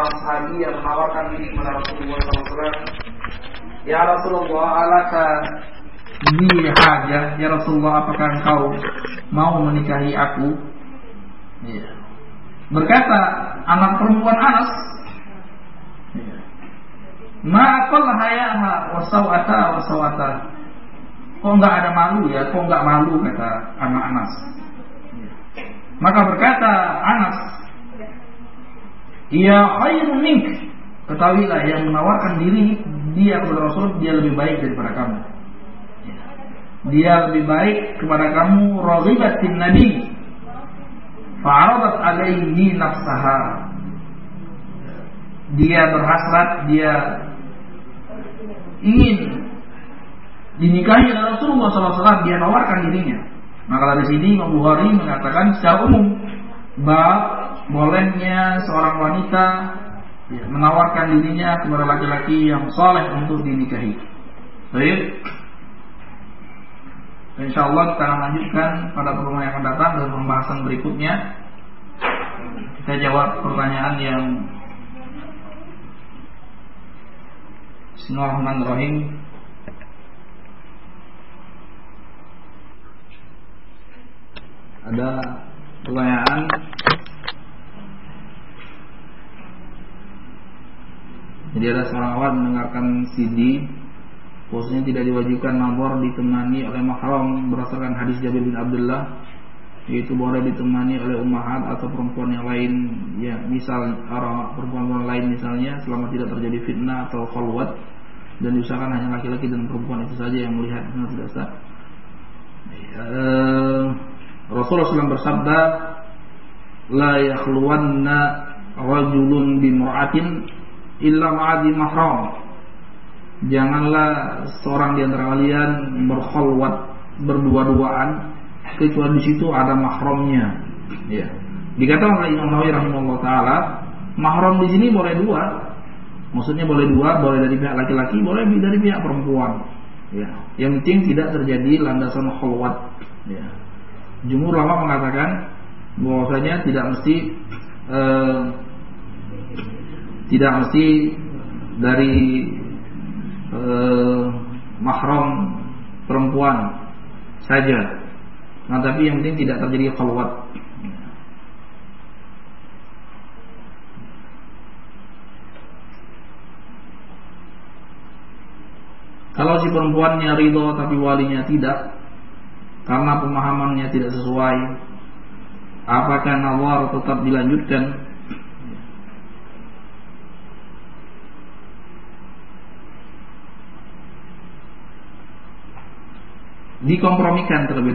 seorang sahabi yang menawarkan diri kepada Rasulullah SAW. Ya Rasulullah, alaka bi hajah, ya Rasulullah, apakah engkau mau menikahi aku? Ya. Berkata anak perempuan Anas, ma'aqal hayaha wa sawata. Kok enggak ada malu ya? Kok enggak malu, kata anak Anas. Maka berkata Anas, ya khairun mink, ketahuilah yang menawarkan diri dia kepada Rasul, dia lebih baik daripada kamu. Dia lebih baik kepada kamu. Raghibatin nabi fa'aradat alaihi nafsaha. Dia berhasrat, dia ingin dinikahi oleh Rasulullah SAW, dia menawarkan dirinya. Maka dari sini Imam Bukhari mengatakan secara umum bab bolehnya seorang wanita menawarkan dirinya kepada laki-laki yang saleh untuk dinikahi. Baik. Insyaallah kita akan lanjutkan pada pertemuan yang akan datang dalam pembahasan berikutnya. Kita jawab pertanyaan yang Bismillahirrahmanirrahim. Ada pertanyaan. Jadi ada seorang awal mendengarkan CD, khususnya tidak diwajibkan nazar ditemani oleh mahram berdasarkan hadis Jabir bin Abdullah, yaitu boleh ditemani oleh ummahat atau perempuan yang lain, ya misal perempuan lain misalnya, selama tidak terjadi fitnah atau khalwat, dan diusahakan hanya laki-laki dan perempuan itu saja yang melihat, tidak sah. Rasulullah SAW bersabda, la yakhluwanna rajulun bimra'atin illa ma'adi mahram. Janganlah seorang di antara kalian berkhalwat, berdua-duaan, kecuali di situ ada mahramnya. Ya. Dikatakan oleh Imam Nawawi rahimahullah taala, mahram di sini boleh dua. Maksudnya boleh dua, boleh dari pihak laki-laki, boleh dari pihak perempuan. Ya. Yang penting tidak terjadi landasan khalwat. Ya. Jumhur ulama mengatakan bahwasanya tidak mesti dari mahram perempuan saja. Nah, tapi yang penting tidak terjadi khalwat. Kalau si perempuannya ridho tapi walinya tidak, karena pemahamannya tidak sesuai, apakah nazar tetap dilanjutkan? Dikompromikan terlebih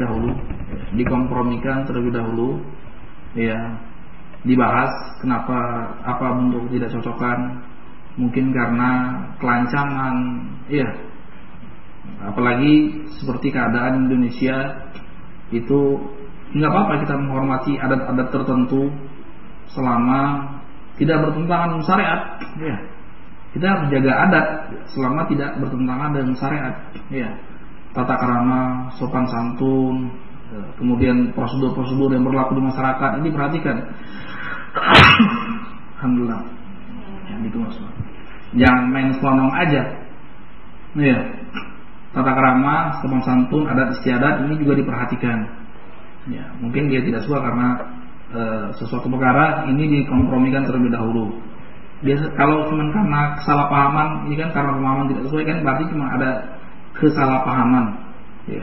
dahulu, ya, dibahas kenapa, apa bentuk tidak cocokan, mungkin karena kelancangan, ya. Apalagi seperti keadaan Indonesia itu, nggak apa-apa kita menghormati adat-adat tertentu selama tidak bertentangan dengan syariat, ya. Kita harus jaga adat selama tidak bertentangan dengan syariat, ya. Tata krama, sopan santun, kemudian prosedur-prosedur yang berlaku di masyarakat ini perhatikan. Alhamdulillah. Ya, gitu maksudnya. Jangan main selonong aja. Ya. Tata krama, sopan santun, adat istiadat ini juga diperhatikan. Ya, mungkin dia tidak suka karena sesuatu perkara ini dikompromikan terlebih dahulu. Biasa kalau cuma karena kesalahpahaman, ini kan karena pemahaman tidak sesuai, kan berarti cuma ada kesalahpahaman, ya,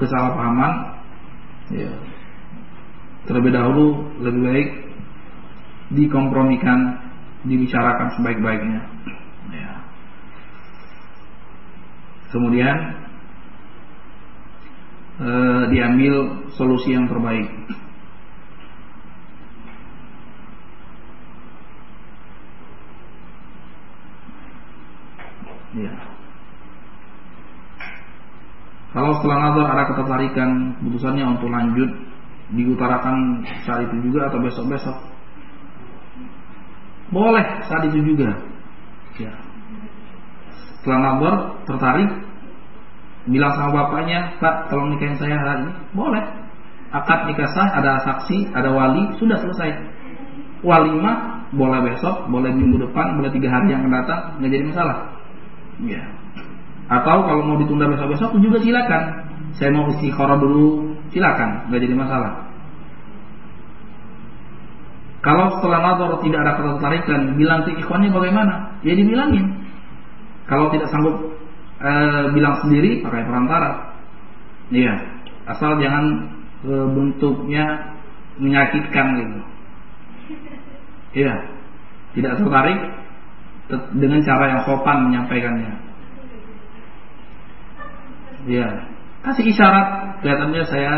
ya. Terlebih dahulu lebih baik dikompromikan, dibicarakan sebaik-baiknya, ya. Kemudian diambil solusi yang terbaik. Ya. Kalau setelah nazar ada ketertarikan, keputusannya untuk lanjut, diutarakan saat itu juga atau besok-besok, boleh saat itu juga. Ya. Setelah nazar tertarik, bilang sama bapaknya, Pak, tolong nikahin saya hari ini, boleh. Akad nikah sah, ada saksi, ada wali, sudah selesai. Walimah boleh besok, boleh minggu depan, boleh 3 hari yang akan datang, nggak jadi masalah. Ya. Atau kalau mau ditunda besok-besok juga silakan. Saya mau istikharah dulu, silakan, nggak jadi masalah. Kalau setelah nazar tidak ada ketertarikan, bilang ke ikhwannya bagaimana? Ya dibilangin. Kalau tidak sanggup bilang sendiri, pakai perantara. Iya, asal jangan bentuknya menyakitkan gitu. Iya, tidak tertarik dengan cara yang sopan menyampaikannya. Iya, kasih isyarat. Kelihatannya saya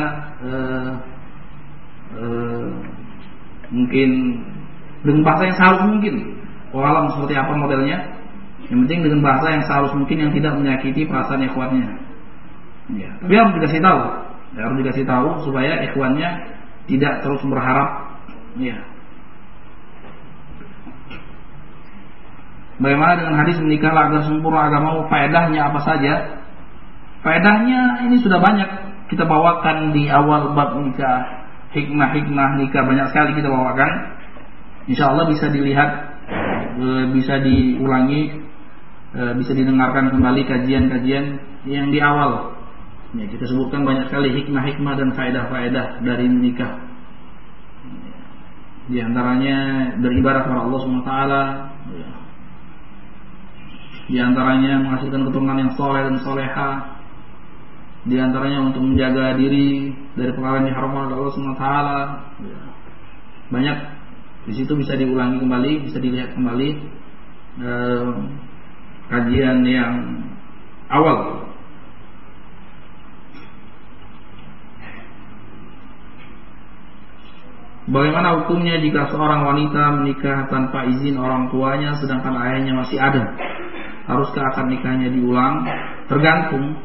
mungkin dengan bahasa yang sehalus mungkin. Walau seperti apa modelnya, yang penting dengan bahasa yang sehalus mungkin yang tidak menyakiti perasaan ikhwannya. Ya, tapi harus dikasih tahu. Harus dikasih tahu supaya ikhwannya tidak terus berharap. Ya. Bagaimana dengan hadis menikahlah agar sempurna agamamu? Faedahnya apa saja? Faedahnya ini sudah banyak kita bawakan di awal bab nikah. Hikmah-hikmah nikah banyak sekali kita bawakan. Insya Allah bisa dilihat, bisa diulangi, bisa didengarkan kembali kajian-kajian yang di awal. Ya, kita sebutkan banyak sekali hikmah-hikmah dan faedah-faedah dari nikah. Di antaranya beribadah kepada Allah SWT. Ya. Di antaranya menghasilkan keturunan yang soleh dan soleha. Di antaranya untuk menjaga diri dari perkara yang diharamkan oleh Allah SWT. Ya. Banyak di situ bisa diulangi kembali, bisa dilihat kembali kajian yang awal. Bagaimana hukumnya jika seorang wanita menikah tanpa izin orang tuanya sedangkan ayahnya masih ada? Haruskah akad nikahnya diulang? Tergantung.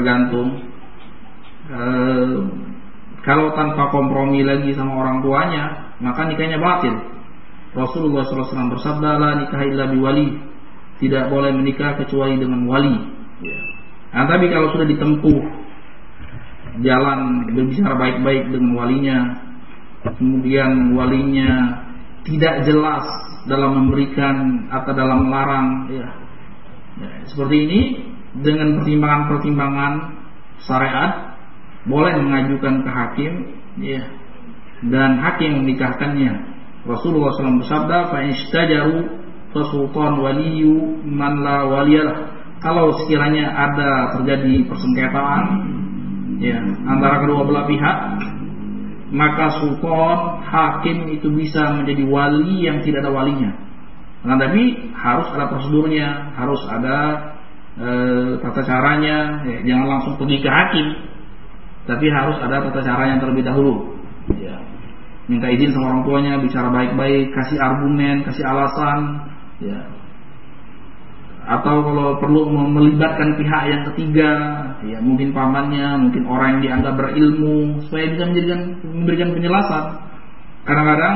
Kalau tanpa kompromi lagi sama orang tuanya, maka nikahnya batil. Rasulullah SAW bersabda, la nikah illa biwali. Tidak boleh menikah kecuali dengan wali. Nah, tapi kalau sudah ditempuh jalan berbicara baik-baik dengan walinya, kemudian walinya tidak jelas dalam memberikan atau dalam melarang, ya, seperti ini, dengan pertimbangan-pertimbangan syariat boleh mengajukan ke hakim, ya, dan hakim menikahkannya. Rasulullah SAW bersabda, fa ishtajaru fasultan waliyu man la waliyalah. Kalau sekiranya ada terjadi persengketaan, ya, antara kedua belah pihak, maka sultan, hakim itu bisa menjadi wali yang tidak ada walinya. Nah, tapi harus ada prosedurnya, harus ada tata caranya. Ya, jangan langsung pergi ke hakim, tapi harus ada tata cara yang terlebih dahulu. Ya. Minta izin sama orang tuanya, bicara baik-baik, kasih argumen, kasih alasan. Ya. Atau kalau perlu melibatkan pihak yang ketiga, ya, mungkin pamannya, mungkin orang yang dianggap berilmu, supaya bisa memberikan penjelasan. Kadang-kadang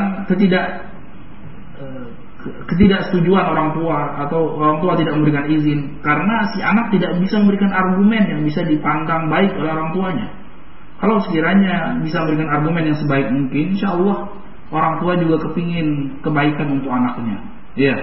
ketidaksetujuan orang tua atau orang tua tidak memberikan izin karena si anak tidak bisa memberikan argumen yang bisa dipandang baik oleh orang tuanya. Kalau sekiranya bisa memberikan argumen yang sebaik mungkin, insya Allah orang tua juga kepingin kebaikan untuk anaknya. Ya.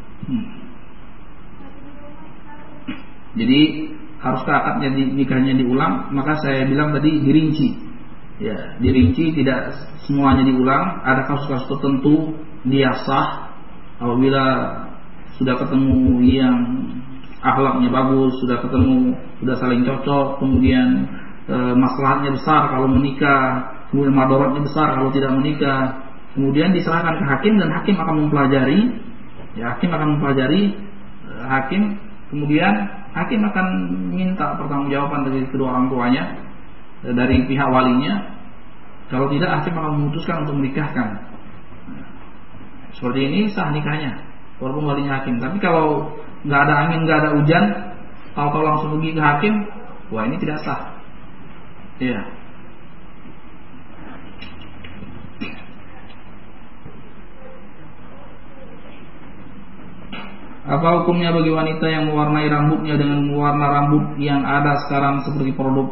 Jadi haruskah akadnya nikahnya diulang? Maka saya bilang tadi dirinci. Ya, dirinci, tidak semuanya diulang. Ada kasus-kasus tertentu dia sah apabila sudah ketemu yang akhlaknya bagus, sudah ketemu, sudah saling cocok, kemudian maslahatnya besar kalau menikah, kemudian madaratnya besar kalau tidak menikah. Kemudian diserahkan ke hakim dan hakim akan mempelajari. Ya, hakim akan mempelajari, kemudian hakim akan minta pertanggungjawaban dari kedua orang tuanya, dari pihak walinya. Kalau tidak, hakim akan memutuskan untuk menikahkan. Seperti ini sah nikahnya, walaupun walinya hakim. Tapi kalau nggak ada angin, nggak ada hujan, tahu-tahu langsung pergi ke hakim, wah ini tidak sah. Iya. Apa hukumnya bagi wanita yang mewarnai rambutnya dengan warna rambut yang ada sekarang seperti produk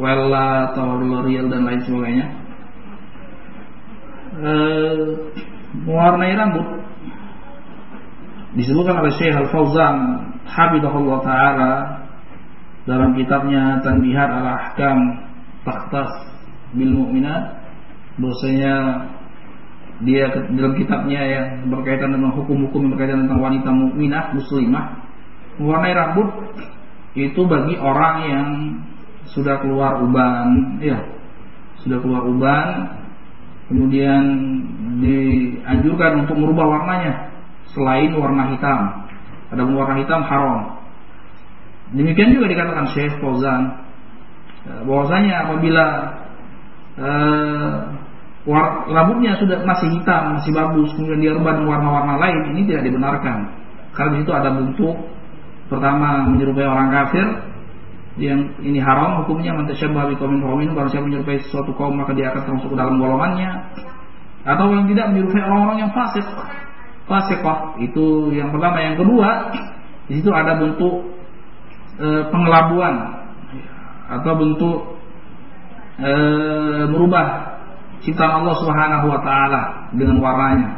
Wella atau L'Oreal dan lain sebagainya? mewarnai rambut. Disebutkan oleh Syekh Al-Fauzan hafizahullah taala dalam kitabnya Tanbihat al-Ahkam Takhtas bil Mu'minat, bahwasanya dia dalam kitabnya yang berkaitan dengan hukum-hukum yang berkaitan tentang wanita mukminah muslimah, mewarnai rambut itu bagi orang yang sudah keluar uban, ya, sudah keluar uban, kemudian dianjurkan untuk merubah warnanya selain warna hitam. Ada warna hitam haram. Demikian juga dikatakan Syekh Fauzan bahwasanya apabila rambutnya sudah masih hitam, masih bagus, kemudian dia rubah dengan warna-warna lain, ini tidak dibenarkan. Karena di situ ada bentuk pertama menyerupai orang kafir, yang ini haram hukumnya, man tasyabbaha biqaumin fahuwa minhum, barang siapa menyerupai suatu kaum maka dia akan termasuk ke dalam golongannya. Atau yang tidak menyerupai orang-orang yang fasik. Fasiqah itu yang pertama. Yang kedua, di situ ada bentuk pengelabuan atau bentuk merubah ciptaan Allah Subhanahu wa taala dengan warnanya.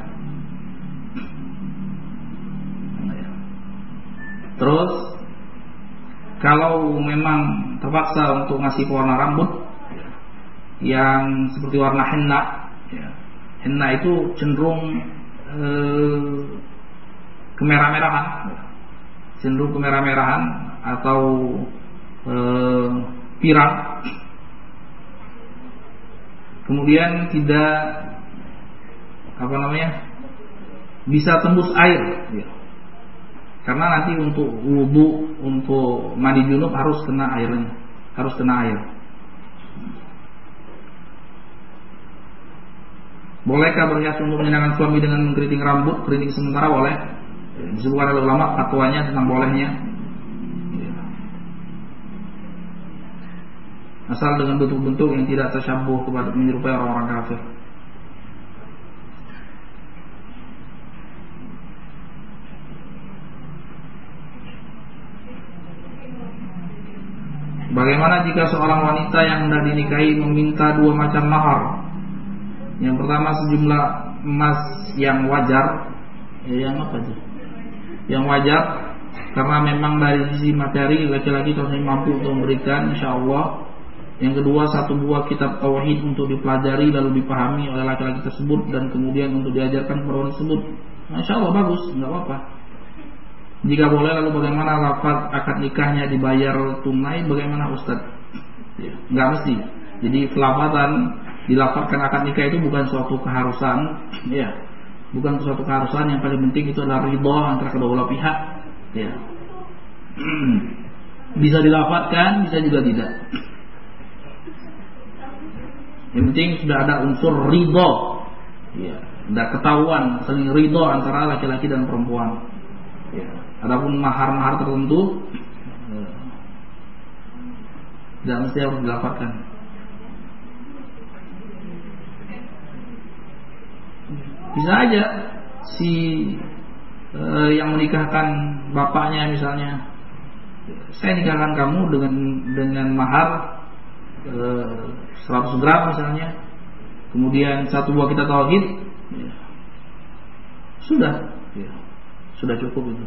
Terus kalau memang terpaksa untuk ngasih warna rambut yang seperti warna henna, ya. Henna itu cenderung kemerah-merahan, atau pirang, kemudian tidak bisa tembus air, ya. Karena nanti untuk wudu, untuk mandi junub harus kena airnya, harus kena air. Bolehkah berhias untuk menyenangkan suami dengan mengkeriting rambut? Keriting sementara boleh. Disebutkan oleh ulama fatwanya tentang bolehnya. Asal dengan bentuk-bentuk yang tidak tersyabuh kepada menyerupai orang-orang kafir. Bagaimana jika seorang wanita yang hendak dinikahi meminta dua macam mahar? Yang pertama sejumlah emas yang wajar, yang wajar, karena memang dari sisi materi laki-laki harus mampu untuk memberikan, insya Allah. Yang kedua, satu buah kitab tauhid untuk dipelajari lalu dipahami oleh laki-laki tersebut dan kemudian untuk diajarkan kepada orang tersebut. Insya Allah bagus, nggak apa-apa. Jika boleh, lalu bagaimana lafaz akad nikahnya dibayar tunai? Bagaimana Ustaz? Ya, nggak mesti. Jadi pelafazan dilafazkan akad nikah itu bukan suatu keharusan, ya, bukan suatu keharusan. Yang paling penting itu adalah ridha antara kedua belah pihak, ya. Bisa dilafazkan, bisa juga tidak. Yang penting sudah ada unsur ridha, ya, ada ketahuan saling ridha antara laki-laki dan perempuan. Ya. Adapun mahar-mahar tertentu, tidak mesti harus dilafazkan. Bisa aja si yang menikahkan bapaknya misalnya, saya nikahkan kamu dengan mahar 100 gram misalnya, kemudian satu buah kitab tauhid, ya. Sudah cukup itu.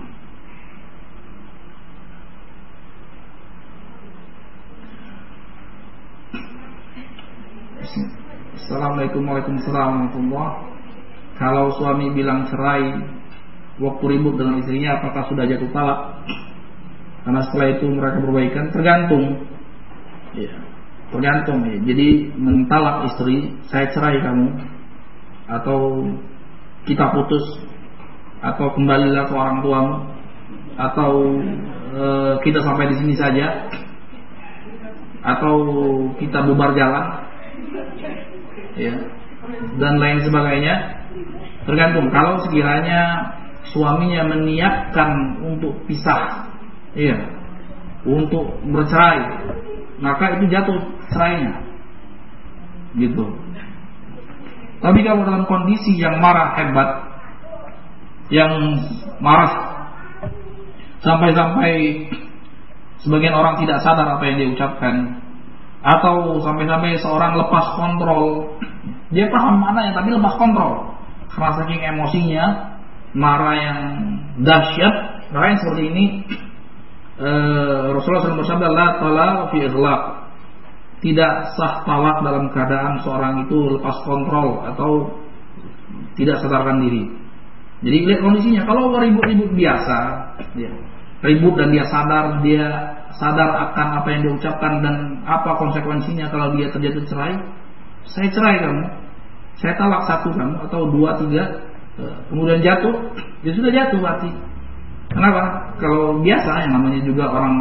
Assalamualaikum warahmatullahi wabarakatuh. Kalau suami bilang cerai waktu ribut dengan istrinya, apakah sudah jatuh talak? Karena setelah itu mereka berbaikan, tergantung. Ya, tergantung. Ya. Jadi mentalak istri, saya cerai kamu, atau kita putus, atau kembalilah ke orang tuamu, atau kita sampai di sini saja, atau kita bubar jalan, ya, dan lain sebagainya. Tergantung. Kalau sekiranya suaminya meniatkan untuk pisah, iya, untuk bercerai, maka itu jatuh cerainya, gitu. Tapi kalau dalam kondisi yang marah hebat, yang marah sampai-sampai sebagian orang tidak sadar apa yang dia ucapkan, atau sampai-sampai seorang lepas kontrol, dia paham maknanya tapi lepas kontrol. karena saking emosinya, marah yang dahsyat, maka yang seperti ini Rasulullah SAW bersabda, la talaq fi ighlaq. Tidak sah talak dalam keadaan seorang itu lepas kontrol atau tidak sadarkan diri. Jadi lihat kondisinya. Kalau ribut-ribut biasa, ya, ribut dan dia sadar akan apa yang dia ucapkan dan apa konsekuensinya kalau dia terjatuh cerai. Saya cerai kamu, saya talak 1 kamu atau 2, 3, kemudian jatuh, dia sudah jatuh berarti. Kenapa? Kalau biasa yang namanya juga orang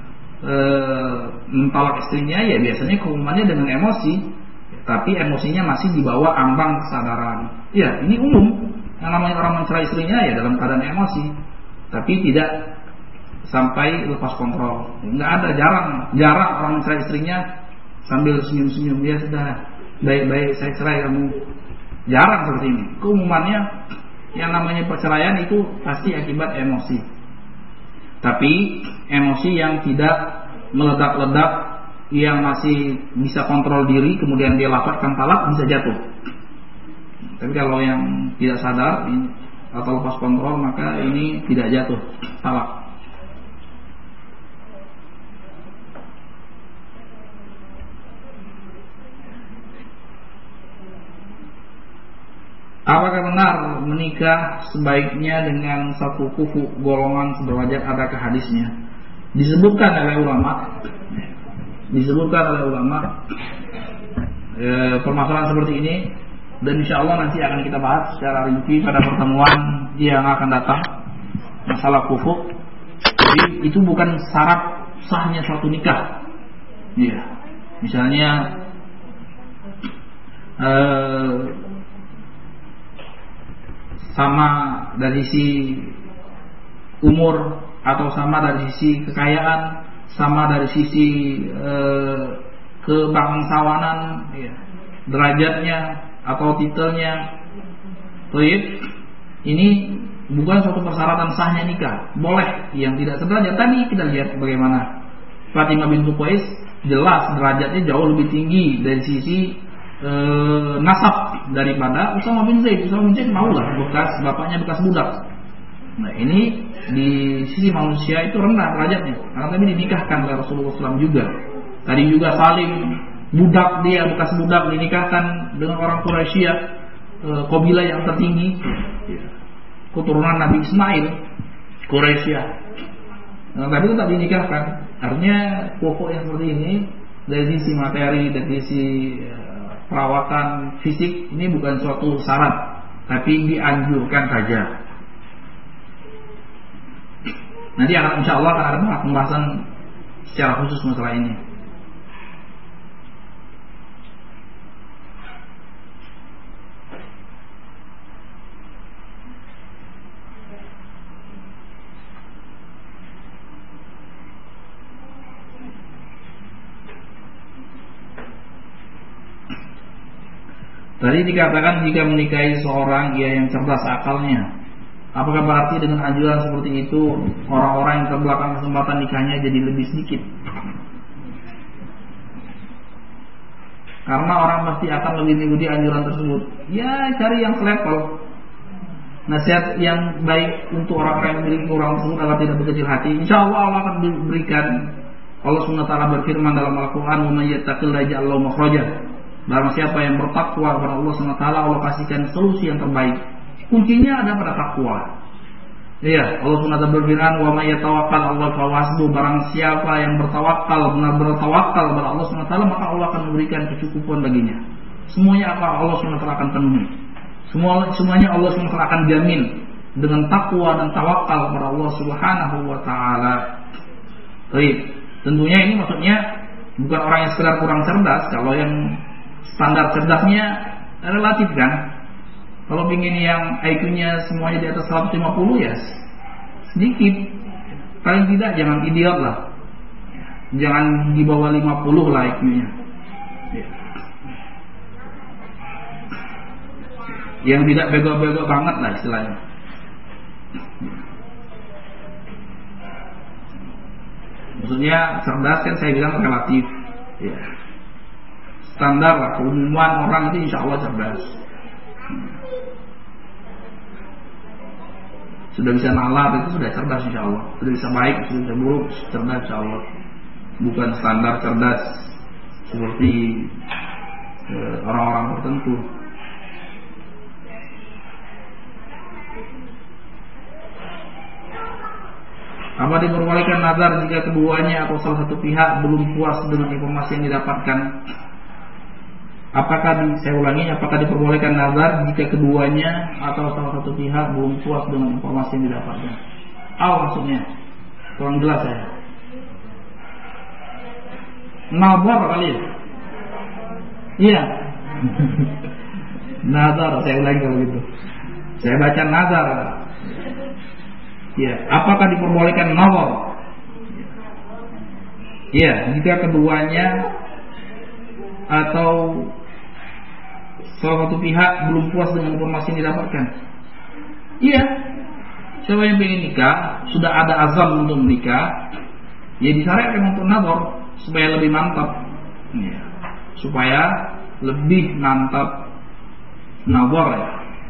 mentalak istrinya, ya biasanya keumumannya dengan emosi, tapi emosinya masih di bawah ambang kesadaran. Ya, ini umum. Yang namanya orang mencerai istrinya ya dalam keadaan emosi, tapi tidak sampai lepas kontrol. Nggak ada, jarang orang mencerai istrinya sambil senyum-senyum, ya sudah baik-baik saya cerai kamu. Jarang seperti ini. Keumumannya yang namanya perceraian itu pasti akibat emosi. Tapi emosi yang tidak meledak-ledak, yang masih bisa kontrol diri, kemudian dia lafazkan talak, bisa jatuh. Tapi kalau yang tidak sadar atau lepas kontrol, maka ini tidak jatuh talak. Apakah benar menikah sebaiknya dengan satu kufu golongan sederajat? Adakah hadisnya? Disebutkan oleh ulama permasalahan seperti ini, dan insya Allah nanti akan kita bahas secara rinci pada pertemuan yang akan datang masalah kufu. Jadi itu bukan syarat sahnya suatu nikah. Ya, misalnya sama dari sisi umur, atau sama dari sisi kekayaan, sama dari sisi kebangsawanan, ya, derajatnya atau titelnya. Ini bukan suatu persyaratan sahnya nikah. Boleh yang tidak sederajat. Tadi kita lihat bagaimana Fatimah bintu Qais, jelas derajatnya jauh lebih tinggi dari sisi nasab daripada Usama bin Zaid. Usama bin Zaid maulah bapaknya bekas budak. Nah, ini di sisi manusia itu rendah derajatnya, karena tadi dinikahkan oleh Rasulullah SAW juga. Tadi juga Salim, budak dia, bekas budak, dinikahkan dengan orang Quraisy, kabilah yang tertinggi, keturunan Nabi Ismail, Quraisy. Nah, tapi tetap dinikahkan. Artinya pokok yang seperti ini dari sisi materi, dari sisi perawatan fisik, ini bukan suatu syarat, tapi dianjurkan saja. Nanti insya Allah akan ada pembahasan secara khusus masalah ini. Tadi dikatakan jika menikahi seorang ia yang cerdas akalnya. Apakah berarti dengan anjuran seperti itu orang-orang yang terbelakang kesempatan nikahnya jadi lebih sedikit? Karena orang pasti akan lebih mengikuti anjuran tersebut. Ya, cari yang selevel. Nasihat yang baik untuk orang-orang yang memiliki orang tersebut agar tidak berkecil hati. Insya Allah Allah akan berikan. Allah SWT berfirman dalam Al-Quran, "Wa may yattaqillaha yaj'al lahu makhraja." Barang siapa yang bertakwa kepada Allah SWT, Allah kasihkan solusi yang terbaik. Kuncinya ada pada takwa. Iya, Allah SWT berfirman, "Wa may yatawakkal 'ala Allah fa hasbuh." Barang siapa yang bertawakal, benar-benar tawakal kepada Allah SWT, maka Allah akan memberikan kecukupan baginya. Semuanya apa Allah SWT akan penuhi. Semuanya Allah SWT akan jamin dengan takwa dan tawakal kepada Allah Subhanahu wa taala. Baik, tentunya ini maksudnya bukan orang yang sekedar kurang cerdas. Kalau yang standar cerdasnya relatif kan. Kalau ingin yang IQ-nya semuanya di atas 150 ya sedikit. Paling tidak jangan idiot lah. Jangan di bawah 50 lah IQ-nya. Yang tidak bego-bego banget lah istilahnya. Maksudnya cerdas kan saya bilang relatif. Ya. Standar lah, keumuman orang itu insya Allah cerdas. sudah bisa nalar, itu sudah cerdas insya Allah. Sudah bisa baik, sudah bisa buruk, cerdas insya Allah. Bukan standar cerdas seperti orang-orang tertentu. Apa diperbolehkan nazar jika keduanya atau salah satu pihak belum puas dengan informasi yang didapatkan? Apakah diperbolehkan nazar jika keduanya atau salah satu pihak belum puas dengan informasi yang didapatkan? Maksudnya kurang jelas ya. Nazar kali ya? Iya. Nazar, saya ulangi kalau gitu. Saya baca nazar. Ya, apakah diperbolehkan nazar? Ya, jika keduanya atau salah satu pihak belum puas dengan informasi yang didapatkan. Iya, siapa yang ingin nikah, sudah ada azam untuk menikah, ya disyariatkan untuk nazar supaya lebih mantap. Ya, supaya lebih mantap nazar ya.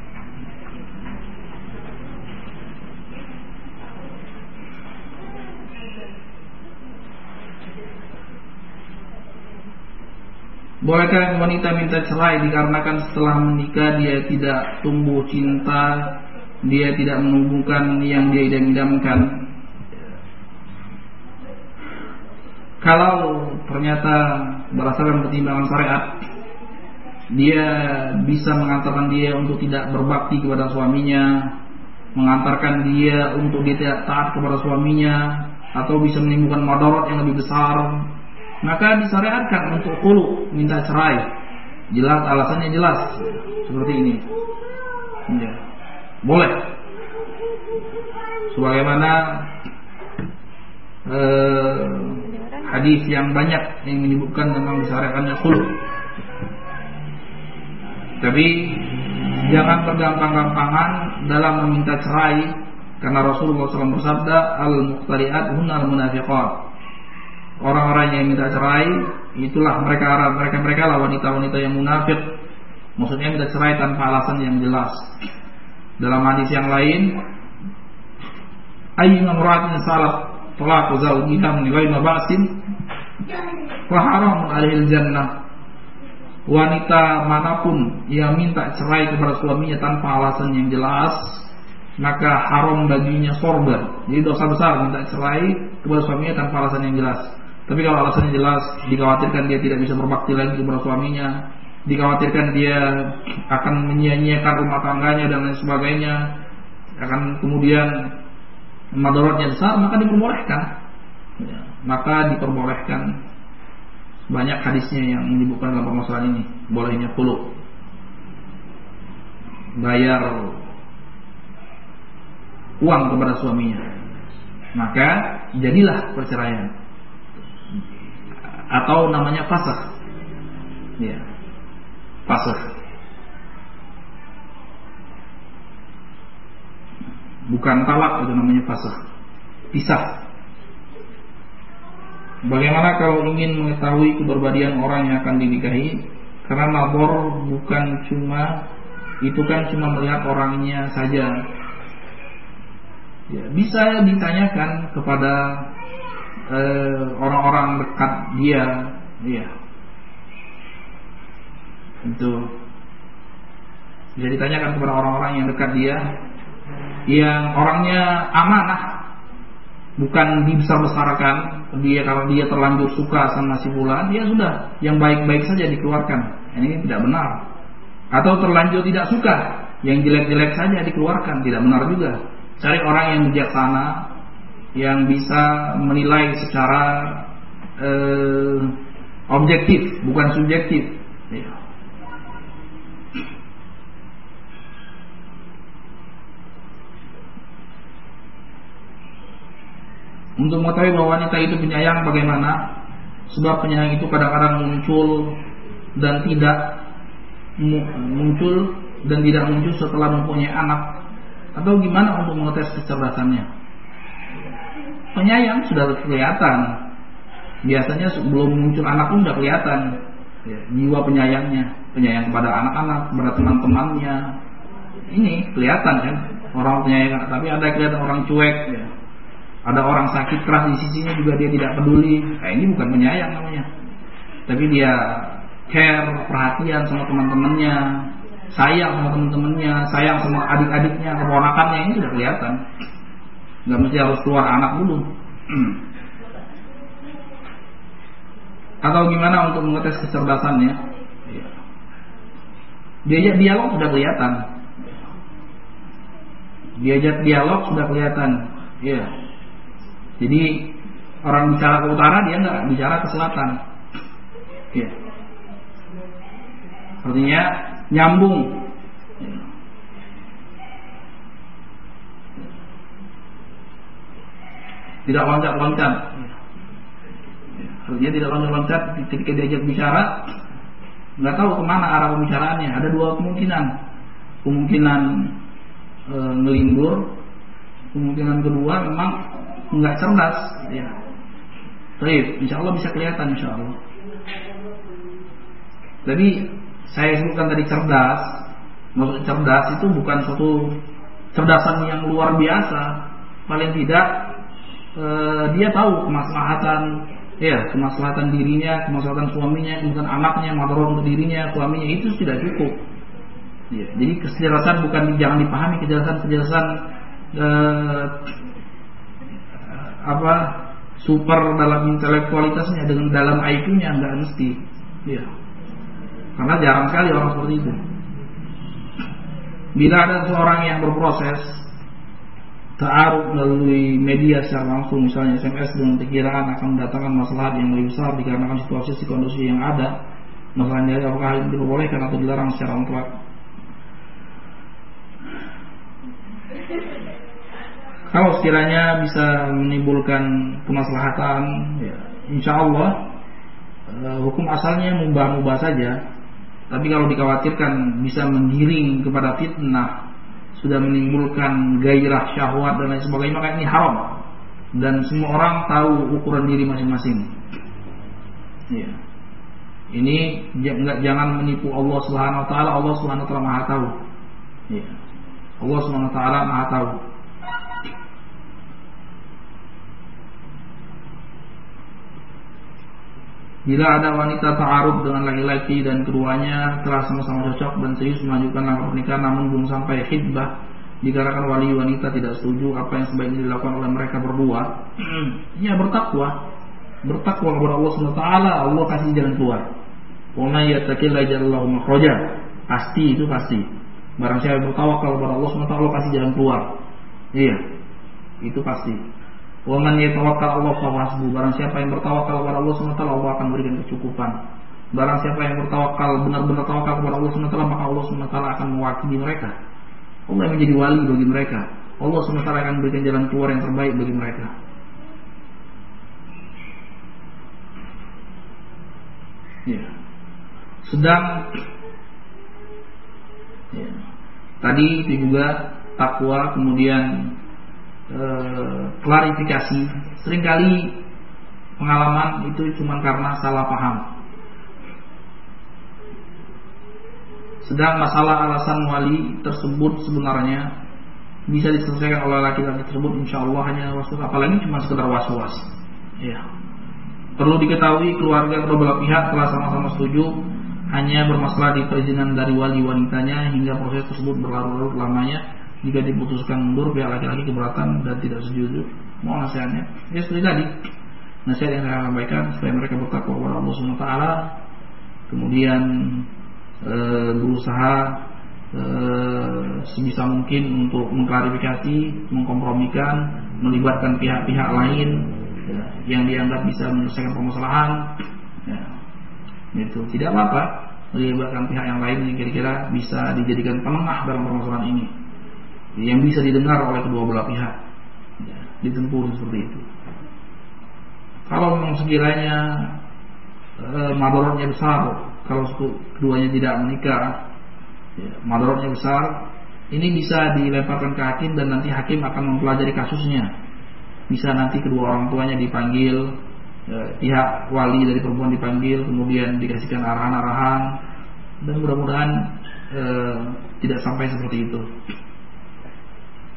Bolehkah wanita minta cerai dikarenakan setelah menikah dia tidak tumbuh cinta, dia tidak menumbuhkan yang dia idam-idamkan? Kalau ternyata berdasarkan pertimbangan syariat, dia bisa mengantarkan dia untuk tidak berbakti kepada suaminya, mengantarkan dia untuk dia tidak taat kepada suaminya, atau bisa menimbulkan madarat yang lebih besar, maka disyariatkan untuk khulu, minta cerai. Jelas, alasannya jelas seperti ini ya. Boleh. Sebagaimana hadis yang banyak yang menyebutkan tentang disyariatkannya khulu. Tapi jangan bergampang-gampangan dalam meminta cerai, karena Rasulullah SAW bersabda, al-muqtari'at hunnal munafiqat. Orang-orang yang minta cerai itulah mereka lah wanita-wanita yang munafik. Maksudnya minta cerai tanpa alasan yang jelas. Dalam hadis yang lain, ayyuma imra'atin salat talaqu zawjiha min ghairi ba'sin fa haramun 'alaihi al-jannah. Wanita manapun yang minta cerai kepada suaminya tanpa alasan yang jelas, maka haram baginya sorga. Jadi dosa besar minta cerai kepada suaminya tanpa alasan yang jelas. Tapi kalau alasannya jelas, dikhawatirkan dia tidak bisa berbakti lagi kepada suaminya, dikhawatirkan dia akan menyia-nyiakan rumah tangganya dan lain sebagainya, akan kemudian madaratnya besar, maka diperbolehkan. Ya, maka diperbolehkan. Banyak hadisnya yang menyebutkan dalam permasalahan ini bolehnya khulu, bayar uang kepada suaminya, maka jadilah perceraian. Atau namanya fasakh. Ya. Fasakh. Bukan talak, itu namanya fasakh. Pisah. Bagaimana kalau ingin mengetahui keberbadian orang yang akan dinikahi? Karena nazar bukan cuma melihat orangnya saja. Ya, bisa ditanyakan kepada orang-orang dekat dia, ya. Itu bisa ditanyakan kepada orang-orang yang dekat dia, yang orangnya amanah, bukan dibesar-besarkan. Dia kalau dia terlanjur suka sama si fulan, dia sudah yang baik-baik saja dikeluarkan. Ini tidak benar. Atau terlanjur tidak suka, yang jelek-jelek saja dikeluarkan, tidak benar juga. Cari orang yang bijaksana, yang bisa menilai secara objektif, bukan subjektif. Ya. Untuk mengetahui bahwa wanita itu penyayang bagaimana? Sebab penyayang itu kadang-kadang muncul dan tidak muncul setelah mempunyai anak. Atau gimana untuk mengetes kecerdasannya? Penyayang sudah kelihatan. Biasanya sebelum muncul anak pun sudah kelihatan ya, jiwa penyayangnya, penyayang kepada anak-anak, kepada teman-temannya. Ini kelihatan kan? orang penyayang, tapi ada kelihatan orang cuek, ya. Ada orang sakit keras di sisinya juga dia tidak peduli. Nah, ini bukan penyayang namanya. Tapi dia care, perhatian sama teman-temannya, sayang sama teman-temannya, sayang sama adik-adiknya, keponakannya, ini sudah kelihatan. Nggak mesti harus keluar anak dulu. Atau gimana untuk mengetes kecerdasannya? Diajak dialog sudah kelihatan. Diajak dialog sudah kelihatan. Ya. Jadi orang bicara ke utara, dia nggak bicara ke selatan. Ya. Artinya nyambung. Tidak loncat-loncat. Artinya tidak loncat-loncat ketika diajak bicara, nggak tahu kemana arah pembicaraannya. Ada dua kemungkinan. Kemungkinan ngelindur, kemungkinan kedua memang nggak cerdas. Ya. Baik, insya Allah bisa kelihatan, insya Allah. Jadi saya sebutkan tadi cerdas. Maksud cerdas itu bukan suatu cerdasan yang luar biasa. Paling tidak dia tahu kemaslahatan, ya, kemaslahatan dirinya, kemaslahatan suaminya, kemaslahatan anaknya, madarat untuk dirinya, suaminya, itu tidak cukup. Ya, jadi kecerdasan bukan jangan dipahami kecerdasan super dalam intelektualitasnya dengan dalam IQ-nya, enggak mesti. Ya. Karena jarang sekali orang seperti itu. Bila ada seorang yang berproses ta'aruf melalui media secara langsung, misalnya SMS dengan perkiraan akan mendatangkan masalah yang lebih besar dikarenakan situasi kondisi yang ada, masalahnya apakah hal itu diperbolehkan atau dilarang secara mutlak? Kalau sekiranya bisa menimbulkan kemaslahatan, ya, insya Allah hukum asalnya mubah-mubah saja. Tapi kalau dikhawatirkan bisa menggiring kepada fitnah, sudah menimbulkan gairah syahwat dan lain sebagainya, maka ini haram. Dan semua orang tahu ukuran diri masing-masing. Ya. Ini jangan menipu Allah Subhanahu Wa Taala. Allah Subhanahu Wa Taala Maha Tahu. Ya. Allah Subhanahu Wa Taala Maha Tahu. Bila ada wanita ta'aruf dengan laki-laki dan keduanya telah sama-sama cocok dan serius melanjutkan langkah pernikahan namun belum sampai khidbah, dikarenakan wali wanita tidak setuju, apa yang sebaiknya dilakukan oleh mereka berdua? Ya, bertakwa kepada Allah SWT. Allah kasih jalan keluar. Wa may yattaqillaha yaj'al lahu makhraja. Pasti itu pasti. Barang siapa bertawakal kepada Allah SWT, Allah kasih jalan keluar. Iya, itu pasti. Wa man yatawakkal 'ala Allah fa hasbuh. Barang siapa yang bertawakal kepada Allah SWT, Allah akan berikan kecukupan. Barang siapa yang bertawakal, benar-benar tawakal kepada Allah SWT, maka Allah SWT akan mewakili mereka. Allah yang menjadi wali bagi mereka. Allah SWT akan berikan jalan keluar yang terbaik bagi mereka. Ya. Sedang ya, tadi itu juga takwa, kemudian klarifikasi. Seringkali pengalaman itu cuma karena salah paham. Sedang masalah alasan wali tersebut sebenarnya bisa diselesaikan oleh laki-laki tersebut, insya Allah hanya waswas, apalagi cuma sekedar was-was. Ya. Perlu diketahui keluarga kedua belah pihak telah sama-sama setuju, hanya bermasalah di perizinan dari wali wanitanya hingga proses tersebut berlarut-larut lamanya. Jika diputuskan mundur, pihak laki-laki keberatan dan tidak setuju. Mohon nasihatnya. Ya, seperti tadi nasihat yang saya sampaikan, supaya mereka bertakwa kepada Allah SWT, kemudian berusaha sebisa mungkin untuk mengklarifikasi, mengkompromikan, melibatkan pihak-pihak lain ya, yang dianggap bisa menyelesaikan permasalahan. Ya, itu tidak apa-apa melibatkan pihak yang lain yang kira-kira bisa dijadikan penengah dalam permasalahan ini, yang bisa didengar oleh kedua belah pihak, ya, ditempuh seperti itu. Kalau memang sekiranya madaratnya besar, kalau keduanya tidak menikah, ya, madaratnya besar, ini bisa dilemparkan ke hakim dan nanti hakim akan mempelajari kasusnya. Bisa nanti kedua orang tuanya dipanggil, pihak wali dari perempuan dipanggil, kemudian dikasihkan arahan-arahan, dan mudah-mudahan tidak sampai seperti itu.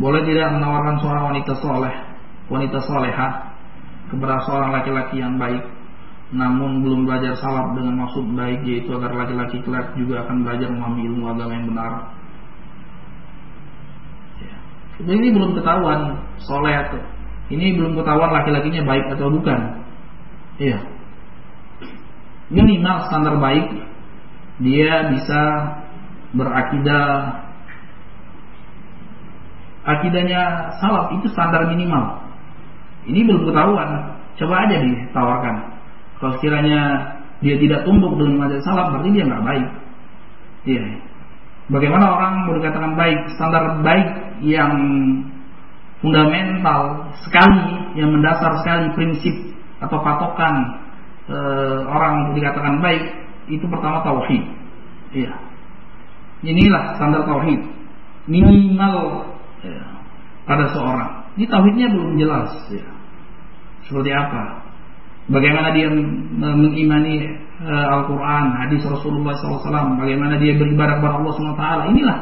boleh tidak menawarkan seorang wanita solehah kepada seorang laki-laki yang baik, namun belum belajar salaf dengan maksud baik, yaitu agar laki-laki kelak juga akan belajar memahami ilmu agama yang benar. Ini belum ketahuan soleh atau ini belum ketahuan laki-lakinya baik atau bukan. Iya. Minimal standar baik, dia bisa berakidah, akidahnya salaf, itu standar minimal. Ini belum ketahuan, coba aja ditawarkan. Kalau sekiranya dia tidak tumbuk dengan mazhab salaf, berarti dia nggak baik. Iya. Bagaimana orang mau dikatakan baik? Standar baik yang fundamental sekali, yang mendasar sekali, prinsip atau patokan orang untuk dikatakan baik, itu pertama tauhid. Iya. Inilah standar tauhid minimal pada seorang. Ini tauhidnya belum jelas. Ya. Seperti apa? Bagaimana dia mengimani Al-Quran, hadis Rasulullah SAW, bagaimana dia beribadah kepada Allah SWT. Inilah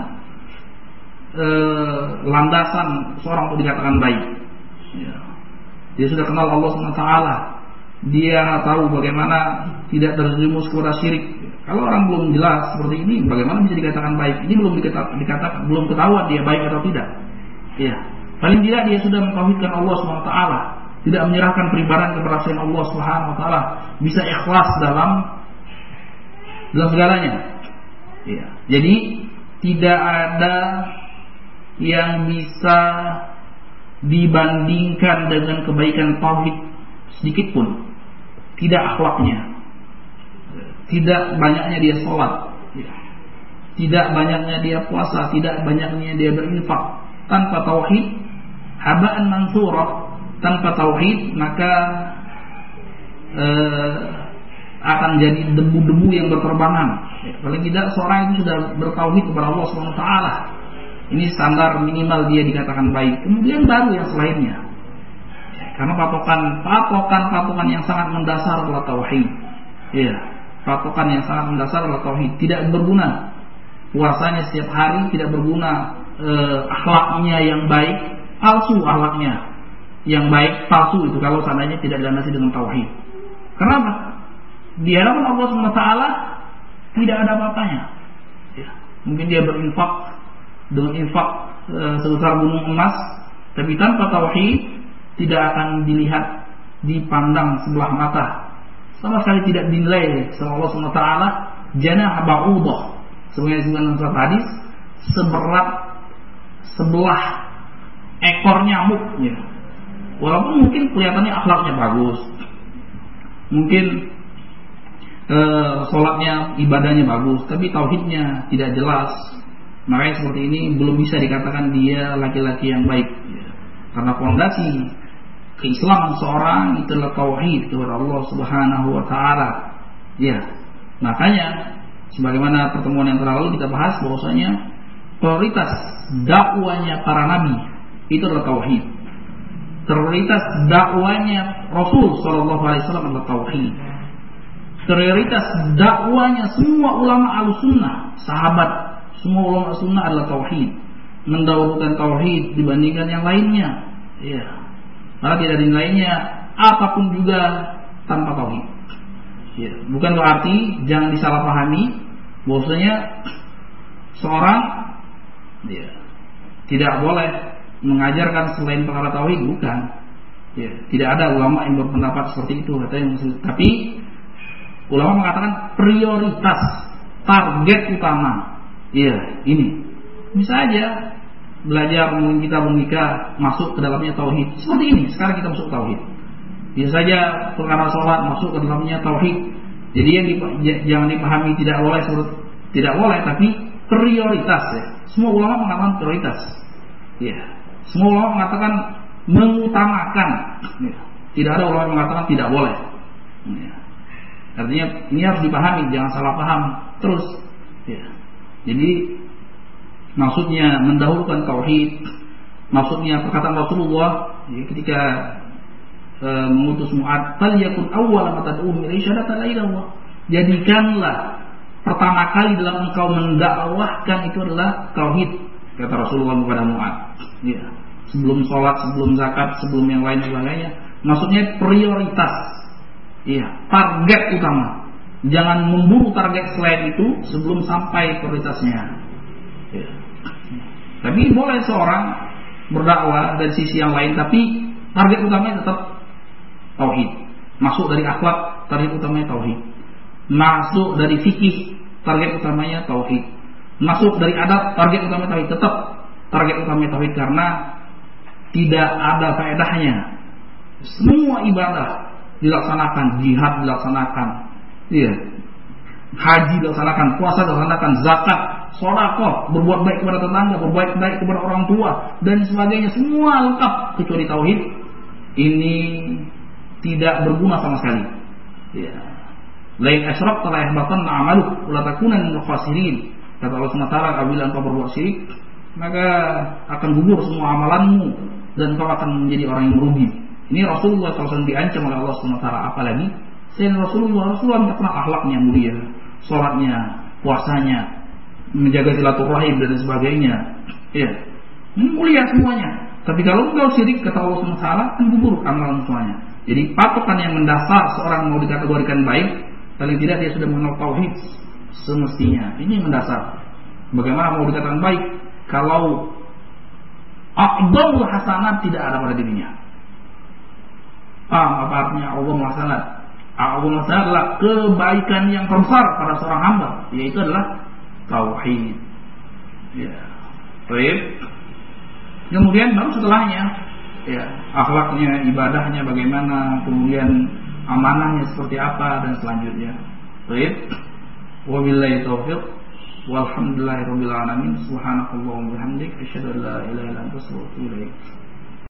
landasan seorang untuk dikatakan baik. Ya. Dia sudah kenal Allah SWT. Dia tahu bagaimana tidak terjerumus kepada syirik. Kalau orang belum jelas seperti ini, bagaimana bisa dikatakan baik? Ini belum belum ketahuan dia baik atau tidak. Ya. Paling tidak dia sudah mentauhidkan Allah SWT, tidak menyerahkan peribadahan kepada selain Allah SWT, bisa ikhlas dalam segalanya. Ya. Jadi tidak ada yang bisa dibandingkan dengan kebaikan tauhid sedikit pun. Tidak akhlaknya, tidak banyaknya dia sholat, tidak banyaknya dia puasa, tidak banyaknya dia berinfak. Tanpa tauhid, haba'an mansurah. Tanpa tauhid maka akan jadi debu-debu yang berterbangan. Paling tidak seorang itu sudah bertauhid kepada Allah SWT. Ini standar minimal dia dikatakan baik. Kemudian baru yang selainnya. Karena patokan yang sangat mendasar adalah tauhid. Iya, patokan yang sangat mendasar adalah tauhid. Tidak berguna puasanya setiap hari, tidak berguna akhlaknya yang baik, palsu akhlaknya yang baik, palsu itu kalau seandainya tidak dilandasi dengan tauhid. Kenapa? Di hadapan Allah SWT tidak ada apa-apanya. Ya. Mungkin dia berinfak dengan infak sebesar gunung emas, tapi tanpa tauhid tidak akan dilihat, dipandang sebelah mata, sama sekali tidak dinilai sama Allah SWT. Janah ba'udah, sebagai disebutkan dalam hadis, seberat sebelah ekor nyamuk. Ya. Walaupun mungkin kelihatannya akhlaknya bagus, mungkin sholatnya, ibadahnya bagus, tapi tauhidnya tidak jelas. Makanya seperti ini belum bisa dikatakan dia laki-laki yang baik. Ya. Karena fondasi keislaman seorang itu adalah tauhid kepada Allah Subhanahu wa taala. Ya. Makanya sebagaimana pertemuan yang terlalu kita bahas bahwasanya prioritas dakwanya para nabi itu adalah tauhid. Prioritas dakwanya Rasul sallallahu alaihi wasallam adalah tauhid. Prioritas dakwanya semua ulama Ahlussunnah, sahabat, semua ulama sunnah adalah tauhid. Mendahulukan tauhid dibandingkan yang lainnya. Ya. Maka tidak ada yang lainnya apapun juga tanpa tauhid. Ya, bukan berarti jangan disalahpahami bahwasanya seorang tidak boleh mengajarkan selain perkara tauhid, bukan. Ya, tidak ada ulama yang berpendapat seperti itu, tapi ulama mengatakan prioritas, target utama. Iya, ini. Bisa aja belajar kita menikah masuk ke dalamnya tauhid. Seperti ini, sekarang kita masuk tauhid. Bisa saja perkara sholat masuk ke dalamnya tauhid. Jadi yang jangan dipahami tidak boleh, tapi prioritas. Ya. Semua ulama mengatakan prioritas. Ya. Semua ulama mengatakan mengutamakan. Ya. Tidak ada ulama yang mengatakan tidak boleh. Ya. Artinya ini harus dipahami, jangan salah paham terus. Ya. Jadi maksudnya mendahulukan tauhid, maksudnya perkataan Rasulullah ya, ketika mengutus Mu'adz, "Falyakun awwala ma tad'uhum ilaihi syahadatu la ilaha illallah." Jadikanlah pertama kali dalam engkau mendakwahkan itu adalah tauhid, kata Rasulullah kepada Mu'adz. Ya. Sebelum sholat, sebelum zakat, sebelum yang lain sebagainya. Maksudnya prioritas. Iya, target utama. Jangan memburu target selain itu sebelum sampai prioritasnya. Ya. Tapi boleh seorang berdakwah dari sisi yang lain, tapi target utamanya tetap tauhid. Masuk dari akhlak, target utamanya tauhid. Masuk dari fikih, target utamanya tauhid. Masuk dari adab, target utamanya tauhid. Tetap target utamanya tauhid, karena tidak ada faedahnya semua ibadah dilaksanakan, jihad dilaksanakan, iya, haji dilaksanakan, puasa dilaksanakan, zakat, sedekah, berbuat baik kepada tetangga, berbuat baik kepada orang tua dan sebagainya, semua lengkap kecuali tauhid. Ini tidak berguna sama sekali. Ya. Lain asyraq la yahbatan amalu wa la takuna minal khasirin. Kata Allah SWT, apabila engkau berbuat syirik, maka akan gugur semua amalanmu dan engkau akan menjadi orang yang merugi. Ini Rasulullah SAW diancam oleh Allah SWT. Apalagi selain Rasulullah tidak pernah akhlaknya mulia, sholatnya, puasanya, menjaga silaturahim dan sebagainya. Ya, mulia semuanya. Tapi kalau engkau syirik, kata Allah SWT, akan gugur amalan semuanya. Jadi patokan yang mendasar seorang mau dikategorikan baik, paling tidak dia sudah mengenal tauhid semestinya. Ini yang mendasar. Bagaimana mau dikatakan baik kalau a'dhamul hasanat tidak ada pada dirinya? Apa artinya a'dhamul hasanat? A'dhamul hasanat adalah kebaikan yang terbesar pada seorang hamba, yaitu adalah tauhid. Ya. Baik. Kemudian baru setelahnya, ya, akhlaknya, ibadahnya bagaimana, kemudian amanahnya seperti apa dan selanjutnya. Baik. Wabillahi taufiq. Walhamdulillahirabbil alamin. Subhanakallahumma wa bihamdik, asyhadu an la ilaha illa anta, astaghfiruka wa atubu ilaik.